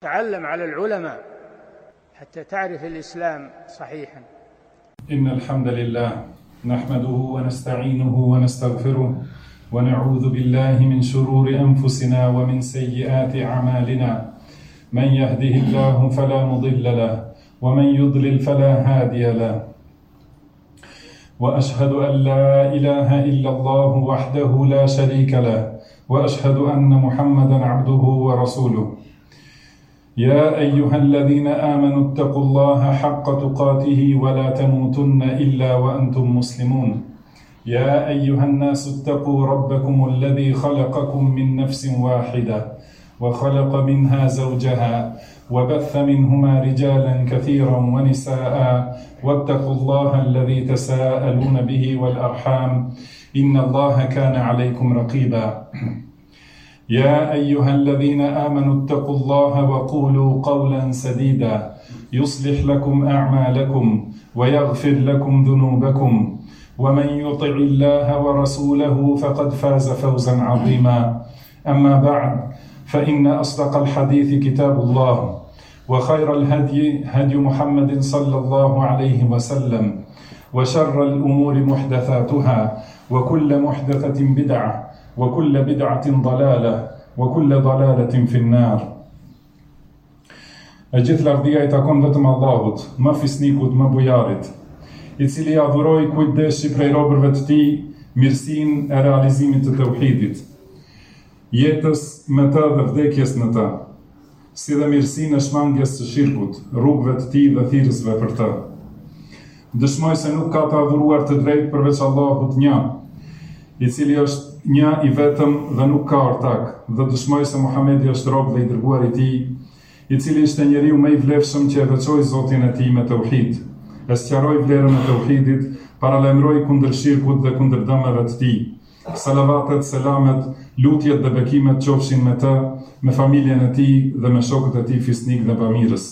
تعلم على العلماء حتى تعرف الإسلام صحيحا. إن الحمد لله نحمده ونستعينه ونستغفره ونعوذ بالله من شرور أنفسنا ومن سيئات أعمالنا. من يهده الله فلا مضل له ومن يضلل فلا هادي له. وأشهد أن لا إله إلا الله وحده لا شريك له وأشهد أن محمدا عبده ورسوله. يا أيها الذين آمنوا اتقوا الله حق تقاته ولا تموتن إلا وأنتم مسلمون. يا أيها الناس اتقوا ربكم الذي خلقكم من نفس واحدة وخلق منها زوجها وبث منهما رجالا كثيرا ونساء واتقوا الله الذي تساءلون به والأرحام إن الله كان عليكم رقيبا. يا أيها الذين آمنوا اتقوا الله وقولوا قولا سديدا يصلح لكم أعمالكم ويغفر لكم ذنوبكم ومن يطع الله ورسوله فقد فاز فوزا عظيما. أما بعد فإن أصدق الحديث كتاب الله وخير الهدي هدي محمد صلى الله عليه وسلم وشر الأمور محدثاتها وكل محدثة بدعة وكل بدعة ضلالة وكل ضلالة في النار. E gjithë lavdia I takon vetëm Allahut, më fisnikut, më bujarit, I cili adhuroi kujtdeshi prej robërve të tij mirësinë e realizimit të tauhidit, jetës me të dhe vdekjes në të, si dhe mirësinë e shmangjes së shirkut, rrugëve të tij dhe thirrësve për të. Dëshmoj se nuk ka të adhuruar të drejtë përveç Allahut një, I cili është një I vetëm dhe nuk ka ortak, dhe dëshmoj se Muhamedi është rob dhe I dërguar I tij, I cili ishte njeriu më I vlefshëm që e veçoi Zotin e tij me tauhid, e sqaroi vlerën e tauhidit, paralajmëroi kundër shirkut dhe kundër dëmeve të tij. Salavatet, selamet, lutjet dhe bekimet qofshin me të, me familjen e tij dhe me shokët e tij fisnik dhe bamirës.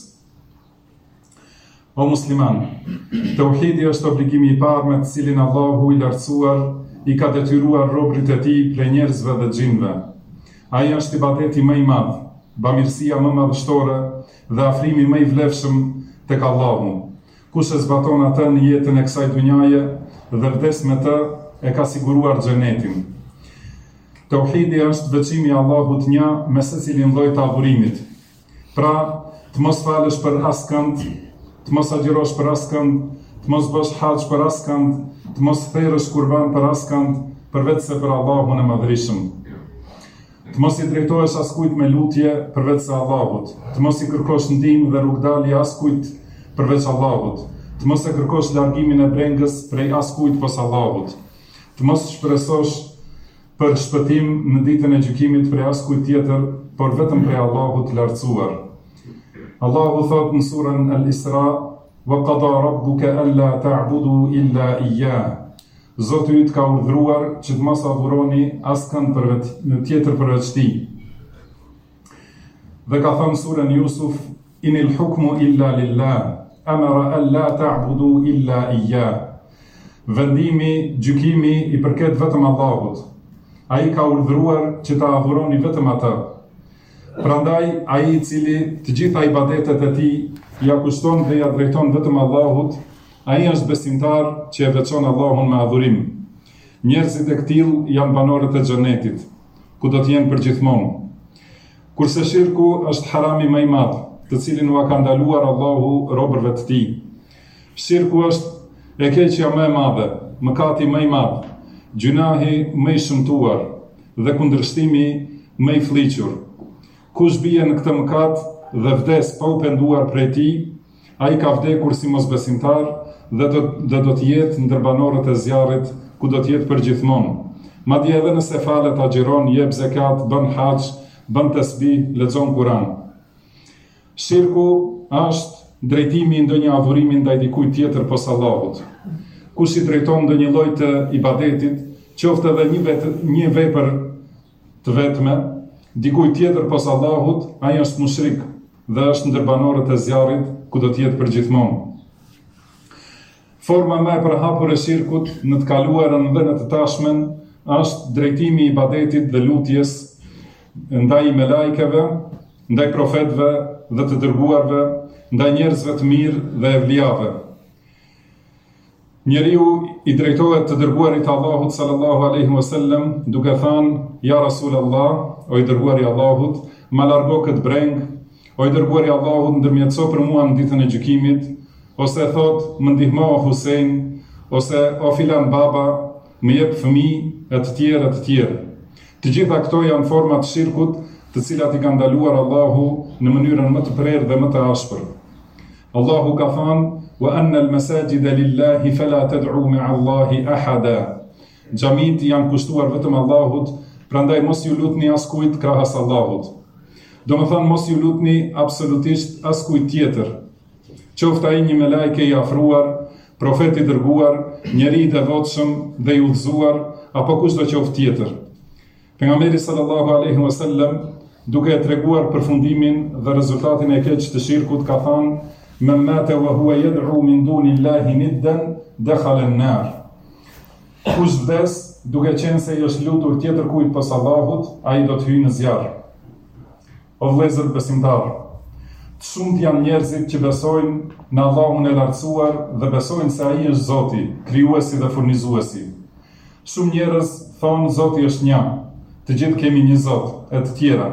O musliman, tauhidi është obligimi I parë me të cilin Allahu I lartësuar I ka detyruar robërit e tij prej njerëzve dhe xhinëve. Ai është ibadeti më I madh, bamirësia më madhështore dhe afrimi më I vlefshëm tek Allahu. Kush e zbaton atë në jetën e kësaj dhunjaje dhe vdes me të, e ka siguruar xhenetin. Tauhidi është veçimi I Allahut një me secilin lloj të adhurimit. Pra, të mos falësh për askënd, të mos agjirosh për askënd, të mos bësh haxh për askënd, të mos therrësh kurban për askënd, përveç se për Allahun e Madhërisëm. Të mos I drejtohesh askujt me lutje përveç se Allahut, të mos I kërkosh ndihmë dhe rrugdalje askujt përveç Allahut, të mos e kërkosh largimin e brengës prej askujt pos Allahut, të mos shpresosh për shpëtim në ditën e gjykimit prej askujt tjetër, por vetëm prej Allahut të lartësuar. Allahu thot në surën Al-Isra: وَقَضَى رَبُّكَ أَلَّا تَعْبُدُوا إِلَّا إِيَّاهُ. Zoti yt ka urdhëruar që të mos adhuroni askënd tjetër përveç tij. Dhe ka thënë surën Yusuf: Inil hukmu illa lillah, amara alla ta'budu illa iyyah. Vendimi, gjykimi I përket vetëm Allahut. Ai ka urdhëruar që ta adhuroni vetëm atë. Prandaj ai I cili të gjitha ibadetet e tij ja kushton dhe ja drejton vetëm Allahut, ai është besimtar që e veçon Allahun me adhurim. Njerëzit e këtill janë banorët e xhenetit, ku do të jenë përgjithmonë. Kurse shirku është harami më I madh, të cilin u ka ndaluar Allahu robërve të tij. Shirku është e keqja më e madhe, mëkati më I madh, gjunahi më I shëmtuar dhe kundërshtimi më I fliqur. Kush bie në këtë mëkat dhe vdes pa u penduar prej tij, ai ka vdekur si mosbesimtar dhe do të jetë ndër banorët e zjarrit, ku do të jetë përgjithmonë. Madje edhe nëse falet, agjiron, jep zekat, bën haxh, bën tasbih, lexon Kur'an. Shirku është drejtimi I ndonjë adhurimi ndaj dikujt tjetër pos Allahut. Kush I drejton ndonjë lloj të ibadetit, qoftë edhe një vepër të vetme, dikujt tjetër pos Allahut, ai është mushrik dhe është ndër banorët e zjarrit, ku do të jetë përgjithmonë. Forma më e përhapur e shirkut në të kaluarën dhe në të tashmen është drejtimi I ibadetit dhe lutjes ndaj melajkeve, ndaj profetëve dhe të dërguarve, ndaj njerëzve të mirë dhe evlijave. Njeriu i drejtohet të dërguarit Allahut sallallahu alaihi wasallam duke thënë: Ja Rasulallah, o i dërguari Allahut, ma largo këtë breng, o i dërguari Allahut, ndërmjetëso për mua në ditën e gjykimit, ose thot, më ndihmo o Husein, ose o filan baba, më jep fëmijë e të tjerë e të tjerë. Të gjitha këto janë forma të shirkut, të cilat i ka ndaluar Allahu në mënyrën më të prerë dhe më të ashpër. Allahu ka thënë: Wa anna al-masajida lillahi fala tad'u ma'a Allahi ahada. Xhamit janë kushtuar vetëm Allahut, prandaj mos ju lutni askujt krahas Allahut. Domethënë mos ju lutni absolutisht askujt tjetër. Qoftë ai një melajke i afruar, profet i dërguar, njeri i devotshëm dhe i udhëzuar, apo kushdo qoftë tjetër. Pejgamberi sallallahu alaihi wasallam, duke e treguar përfundimin dhe rezultatin e keq të shirkut, ka thënë: Men mate wa huwa yad'u min dunillahi niddan dakhala an-nar. Kush vdes duke qenë se i është lutur tjetër kujt pas Allahut, ai do të hyjë në zjarr. O vëllezër besimtar, të shumt janë njerëzit që besojnë në Allahun e lartësuar dhe besojnë se ai është Zoti, krijuesi dhe furnizuesi. Shumë njerëz thonë Zoti është një, të gjithë kemi një Zot, e të tjera.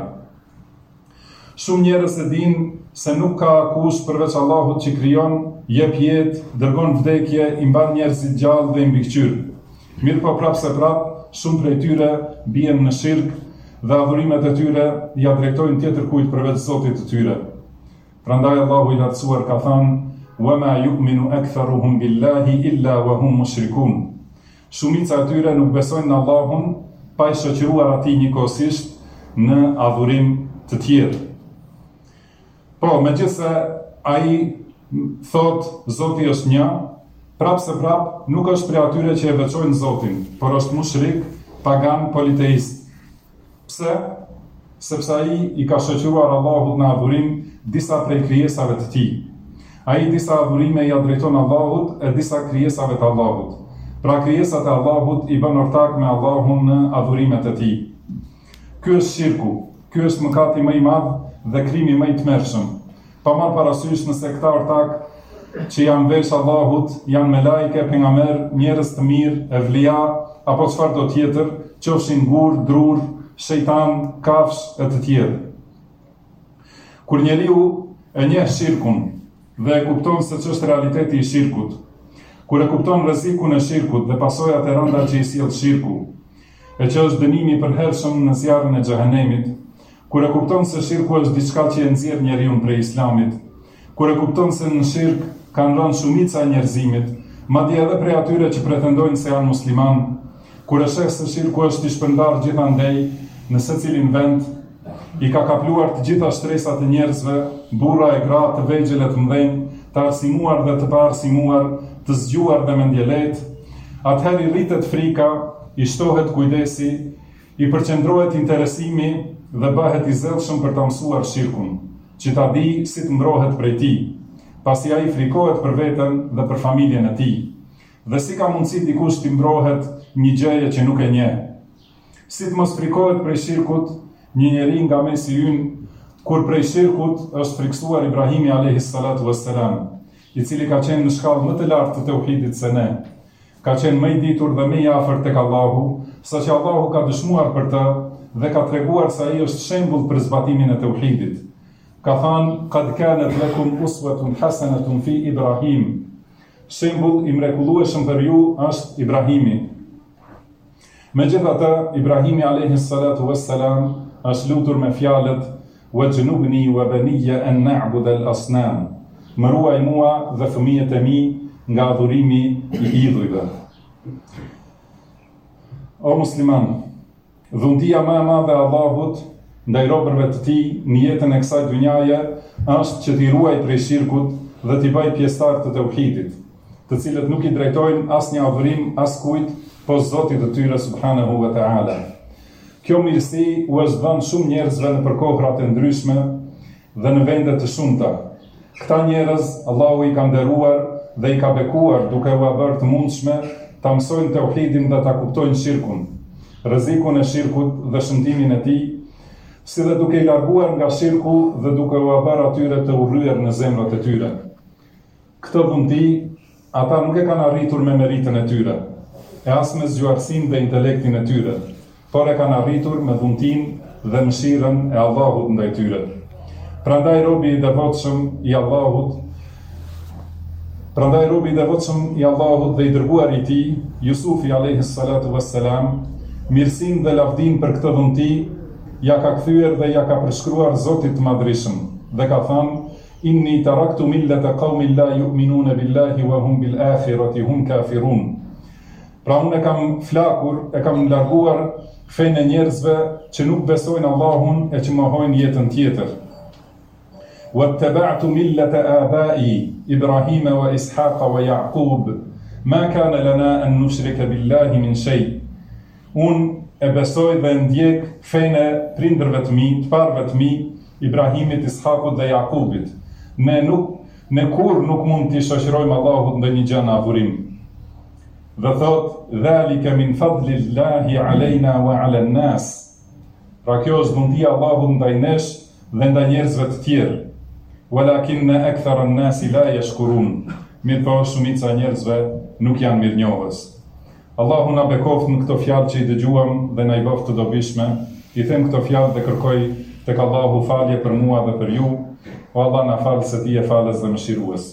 Shumë njerëz e dinë se nuk ka kush përveç Allahut që krijon, jep jetë, dërgon vdekje, i mban njerëzit gjallë dhe i mbikëqyr. Mirë po prapë se prapë, shumë prej tyre bien në shirk dhe adhurimet e tyre ja drejtojnë tjetër kujt përveç Zotit të tyre. Prandaj Allahu i lartësuar ka thënë: "Wa ma yu'minu aktharuhum billahi illa wa hum mushrikun." Shumica e tyre nuk besojnë në Allahun pa i shoqëruar atij njëkohësisht në adhurim të tjerë. Po, megjithse ai thot Zoti është një, prapë se prapë nuk është prej atyre që e veçojnë Zotin, por është mushrik, pagan, politeist. Pse? Sepse ai i ka shoqëruar Allahut në adhurim disa prej krijesave të tij. Ai disa adhurime ja drejton Allahut e disa krijesave të Allahut. Pra krijesat e Allahut i bën ortak me Allahun në adhurimet e tij. Ky është shirku, ky është mëkati më i madh dhe krimi më i tmerrshëm. Pa marrë parasysh nëse këta ortak që janë veç Allahut, janë me lajke, pejgamber, njerëz të mirë, evlija, apo çfarë do tjetër, qofshin gur, drur, shejtan, kafsh e të tjerë. Kur njeriu e njeh shirkun dhe e kupton se ç'është realiteti i shirkut, kur e kupton rrezikun e shirkut dhe pasojat e rënda që i sjell shirku, e që është dënimi i përhershëm në zjarrin e xhehenemit, kur e kupton se shirku është diçka që e nxjerr njeriu prej islamit, kur e kupton se në shirk kanë rënë shumica e njerëzimit, madje edhe prej atyre që pretendojnë se janë musliman, kur e sheh se shirku është i shpërndar gjithandej në secilin vend, i ka kapluar të gjitha shtresat e njerëzve, burra e gra, të vegjël e të mëdhenj, të arsimuar dhe të paarsimuar, të zgjuar dhe mendjelejt, atëherë i rritet frika, i shtohet kujdesi, i përqendrohet interesimi dhe bëhet i zellshëm për ta mësuar shirkun, që ta di si të mbrohet prej tij, pasi ai frikohet për veten dhe për familjen e tij. Dhe si ka mundësi dikush të mbrohet një gjëje që nuk e njeh? Si të mos frikohet prej shirkut një njeri nga mesi ynë, kur prej shirkut është friksuar Ibrahimi alayhis salatu wassalam, i cili ka qenë në shkallë më të lartë të tauhidit se ne. Ka qenë më i ditur dhe më i afërt tek Allahu, saqë Allahu ka dëshmuar për të dhe ka treguar se ai është shembull për zbatimin e tauhidit. Ka thënë: "Qad kanat lakum uswatun hasanatun fi Ibrahim." Shembull i mrekullueshëm për ju është Ibrahimi. Megjithatë, Ibrahimi alayhis salatu wassalam është lutur me fjalët: "Wajnubni wa baniya an na'budu al-asnam." Më ruaj mua dhe fëmijët e mi nga adhurimi i idhujve. O musliman, dhuntia më e madhe e Allahut ndaj robërve të tij në jetën e kësaj dhunjaje është që t'i ruaj prej shirkut dhe t'i bëj pjesëtar të tauhidit, të cilët nuk i drejtojnë asnjë adhurim askujt posa Zotit të tyre subhanahu wa ta'ala. Kjo mirësi u është dhënë shumë njerëzve në përkohrat e ndryshme dhe në vende të shumta. Këta njerëz Allahu i ka nderuar dhe i ka bekuar duke u bërë të mundshme ta mësojnë tauhidin dhe ta kuptojnë shirkun, rrezikun e shirkut dhe shëndimin e tij, si dhe duke I larguar nga shirku dhe duke u bërë atyre të urryer në zemrat e tyre. Këtë dhunti, ata nuk e kanë arritur me meritën e tyre, e as me zgjuarsinë dhe intelektin e tyre, por e kanë arritur me dhuntinë dhe mëshirën e Allahut ndaj tyre. Prandaj robi I devotshëm I Allahut dhe I dërguar I tij, Jusufi alayhi salatu wassalam, mirësinë dhe lavdinë për këtë dhunti ja ka kthyer dhe ja ka përshkruar Zoti I Madhërisëm dhe ka thënë: Inni taraktu millata qaumin la yu'minuna billahi wa hum bil akhirati hum kafirun. Pra unë e kam flakur, e kam larguar fenë e njerëzve që nuk besojnë Allahun e që mohojnë jetën tjetër. واتبعت ملة آبائي إبراهيم وإسحاق ويعقوب ما كان لنا أن نشرك بالله من شيء. Unë e besoj dhe ndjek fenë e prindërve të mi, të parëve të mi, Ibrahimit, Ishakut dhe Jakubit. Ne kur nuk mund t'i shoqërojmë Allahut ndonjë gjë në adhurim. Dhe thot: "Dhalika min fadlillahi alejna wa ala nas." Pra kjo është dhuntia e Allahut ndaj nesh dhe ndaj njerëzve të tjerë. Walakinna akthara an-nasi la yashkurun. Mirpo shumica e njerëzve nuk janë mirënjohës. Allahu na bekoft në këto fjalë që I dëgjuam dhe na I bëft të dobishme. I them këto fjalë dhe kërkoj tek Allahu falje për mua dhe për ju. O Allah na fal se Ti je falës dhe mëshirues.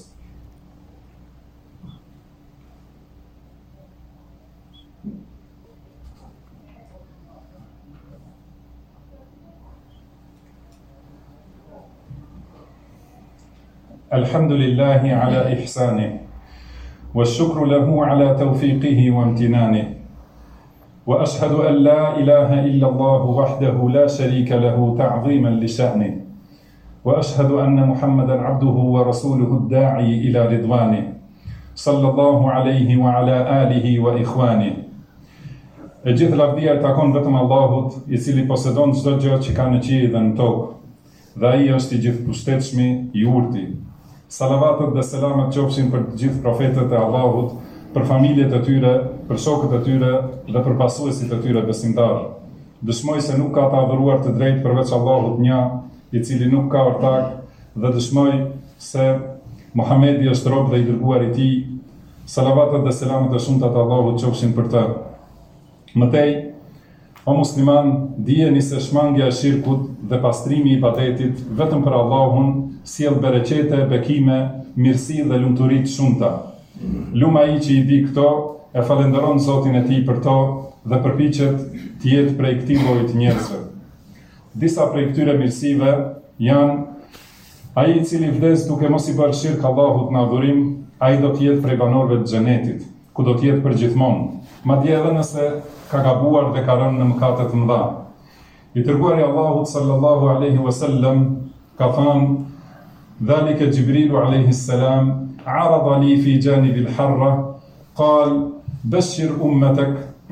الحمد لله على إحسانه والشكر له على توفيقه وامتنانه وأشهد أن لا إله إلا الله وحده لا شريك له تعظيما لشأنه وأشهد أن محمدا عبده ورسوله الداعي إلى رضوانه صلى الله عليه وعلى آله وإخوانه. E gjithë lavdia I takon vetëm Allahut, I cili posedon çdo gjë që ka në qiell dhe në tokë, dhe Ai është I gjithëpushtetshmi, I urti. Salavatet dhe selamet qofshin për të gjithë profetët e Allahut, për familjet e tyre, për shokët e tyre dhe për pasuesit e tyre besimtar. Dëshmoj se nuk ka të adhuruar të drejtë përveç Allahut një, I cili nuk ka ortak, dhe dëshmoj se Muhamedi është rob dhe I dërguar I Tij. Salavatet dhe selamet e shumta të Allahut qofshin për të. Mëtej, o musliman, dijeni se shmangja e shirkut dhe pastrimi I ibadetit vetëm për Allahun sjell bereqete, bekime, mirësi dhe lumturi të shumta. Luma ai që I di këto e falenderon Zotin e tij për to dhe përpiqet të jetë prej këtij lloji të njerëzve. Disa prej këtyre mirësive janë: ai I cili vdes duke mos I bërë shirk Allahut në adhurim, ai do të jetë prej banorëve të xhenetit, ku do të jetë përgjithmonë, madje edhe nëse ka gabuar dhe ka rënë në mëkate të mëdha. I dërguari Allahut sallallahu alaihi wasallam ka thënë: ذلك جبريل عليه السلام عرض لي في جانب الحرة قال بشر أمتك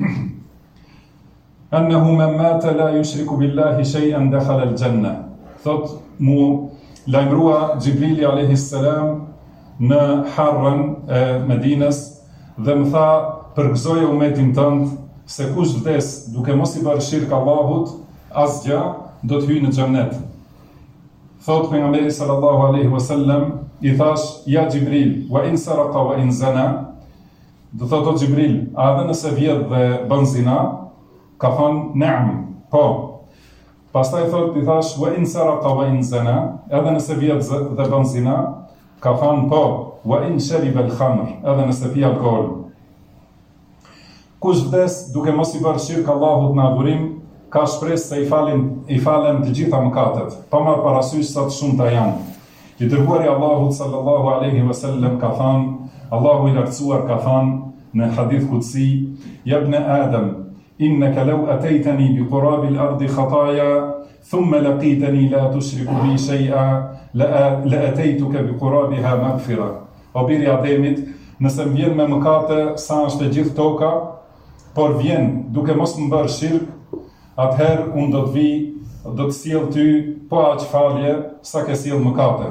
أنه من مات لا يشرك بالله شيئا دخل الجنة. Thot mu lajmërua Gjibrili alayhi salam në harrën e Medinës dhe më tha: përgëzoje umetin tënd se kush vdes duke mos I bërë shirk Allahut, asgjë do të hyjë në xhennet. Thot pejgamberi sallallahu alaihi wasallam, I thash: ja Gjibril, wa in saraqa wa in zana. Do thot: o Gjibril, a edhe nëse vjedh dhe bën zina? Ka thënë: na'am, po. Pastaj thot: I thash: wa in saraqa wa in zana, edhe nëse vjedh dhe bën zina? Ka thënë: po. Wa in shariba al-khamr, edhe nëse pi alkool. Kush vdes duke mos I bërë shirk Allahut në adhurim, ka shpresë se I falen të gjitha mëkatet, pa marrë parasysh sa të shumta janë. I dërguari Allahut sallallahu alaihi wasallam ka thënë, Allahu I lartësuar ka thënë në hadith qudsi: ya ibn Adam, innaka law ataytani bi qurabi al-ardi khataya thumma laqitani la tushriku bi shay'a la ataytuka bi qurabiha maghfira. O biri Ademit, nëse më vjen me mëkate sa është e gjithë toka, por vjen duke mos më bërë shirk, atëherë unë do të vi, do të sjell ty po aq falje sa ke sjell mëkate.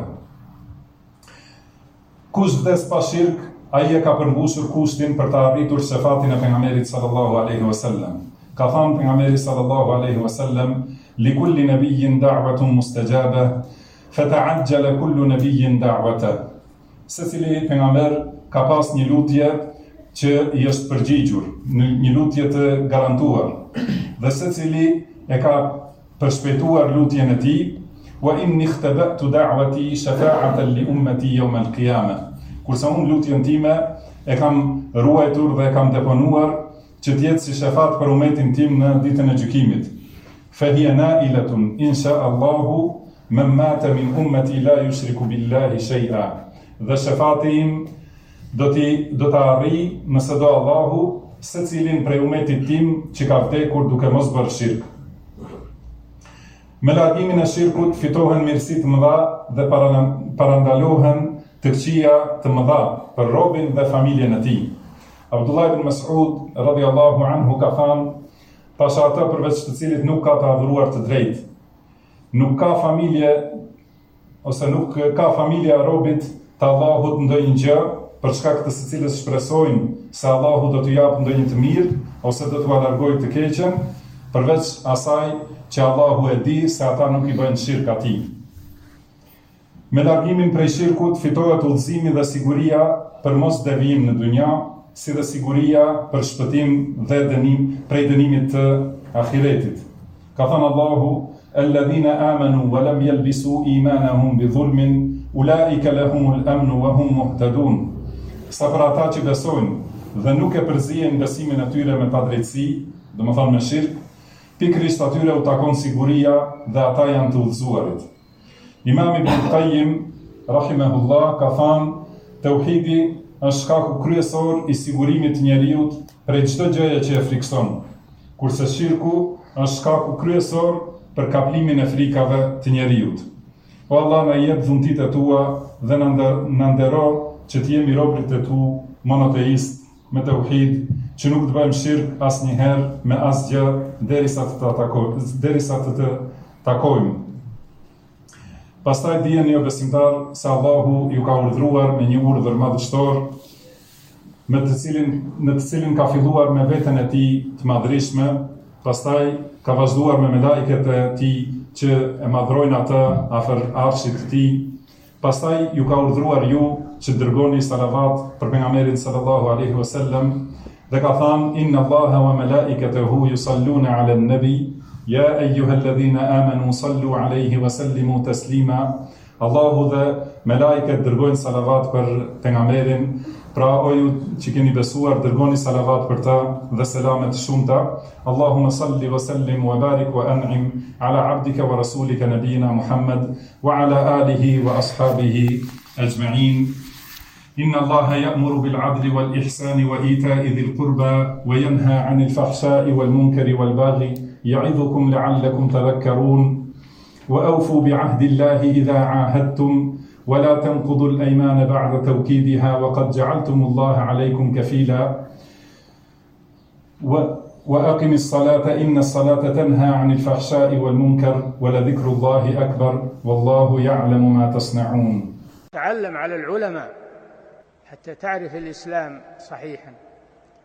Kush vdes pa shirk, ai e ka përmbushur kushtin për të arritur shefatin e pejgamberit sallallahu alaihi wasallam. Ka thënë pejgamberi sallallahu alaihi wasallam: لكل نبي دعوة مستجابة فتعجل كل نبي دعوته. Secili pejgamber ka pas një lutje që I është përgjigjur, një lutje të garantuar. Dhe secili e ka përshpejtuar lutjen e tij, wa inni ikhtaba'tu da'wati shafa'atan li ummati yawm al-qiyamah. Kurse unë lutjen time e kam ruajtur dhe e kam deponuar që të jetë si shefat për umetin tim në ditën e gjykimit. Fa hiya na'ilatun insha Allahu man mata min ummati la yushriku billahi shay'a. Dhe shefati im do ta arrijë nëse do Allahu secilin prej umetit tim që ka vdekur duke mos bërë shirk. Me largimin e shirkut fitohen mirësi të mëdha dhe parandalohen të këqija të mëdha për robin dhe familjen e tij. Abdullah ibn Mas'ud radhiyallahu anhu ka thënë, pasha atë përveç të cilit nuk ka të adhuruar të drejtë. Nuk ka familja e robit të Allahut ndonjë gjë për shkak të secilës shpresojnë se Allahu do t'u japë ndonjë të mirë ose do t'u largojë të keqen, përveç asaj që Allahu e di se ata nuk I bëjnë shirk atij. Me largimin prej shirkut fitohet udhëzimi dhe siguria për mos devijim në dynja, si dhe siguria për shpëtim dhe prej dënimit të ahiretit. Ka thënë Allahu: "Alladhina amanu wa lam yalbisu imanahum bi dhulmin, ulaika lahumul amnu wa hum muhtadun." Sa për ata që besojnë dhe nuk e përzihen besimin e tyre me padrejtësi, domethënë me shirk, pikërisht atyre u takon siguria dhe ata janë të udhëzuarit. Imam Ibn Qayyim rahimahullah ka thënë: "Tauhidi është shkaku kryesor I sigurimit të njeriut prej çdo gjëje që e frikson, kurse shirku është shkaku kryesor për kaplimin e frikave të njeriut. O Allah, na jep dhuntit e tua dhe na ndero që të jemi robërit e tu monoteist me tauhid, që nuk të bëjmë shirk asnjëherë me asgjë derisa të të takojmë. Pastaj dijeni o besimtar se Allahu ju ka urdhëruar me një urdhër madhështor, në të cilin ka filluar me veten e tij të madhrishme, pastaj ka vazhduar me melajket e tij që e madhrojnë atë afër arshit të tij. Pastaj ju ka urdhëruar ju që dërgoni salavat për pejgamberin sallallahu alaihi wasallam dhe ka thënë: "Inna Allaha wa malaikatahu yusalluna 'alan nabi ya ayyuhalladhina amanu sallu 'alayhi wa sallimu taslima." Allahu dhe melajket dërgojnë salavat për pejgamberin. Pra o ju që keni besuar, dërgoni salavat për ta dhe selamet shumëta. Allahumma salli wa sallim wa barik wa an'im ala abdika wa rasulika nabina Muhammad wa ala alihi wa ashabihi ajma'in. Inna Allaha ya'muru bil 'adli wal ihsani wa ita'i dhil qurba wa yanha 'anil fahsha'i wal munkari wal baghi ya'idhukum la'allakum tadhakkarun. Wa awfu bi 'ahdi Allahi idha 'ahadtum ولا تنقضوا الأيمان بعد توكيدها وقد جعلتم الله عليكم كفيلا وأقم الصلاة إن الصلاة تنهى عن الفحشاء والمنكر ولذكر الله أكبر والله يعلم ما تصنعون. تعلم على العلماء حتى تعرف الإسلام صحيحا.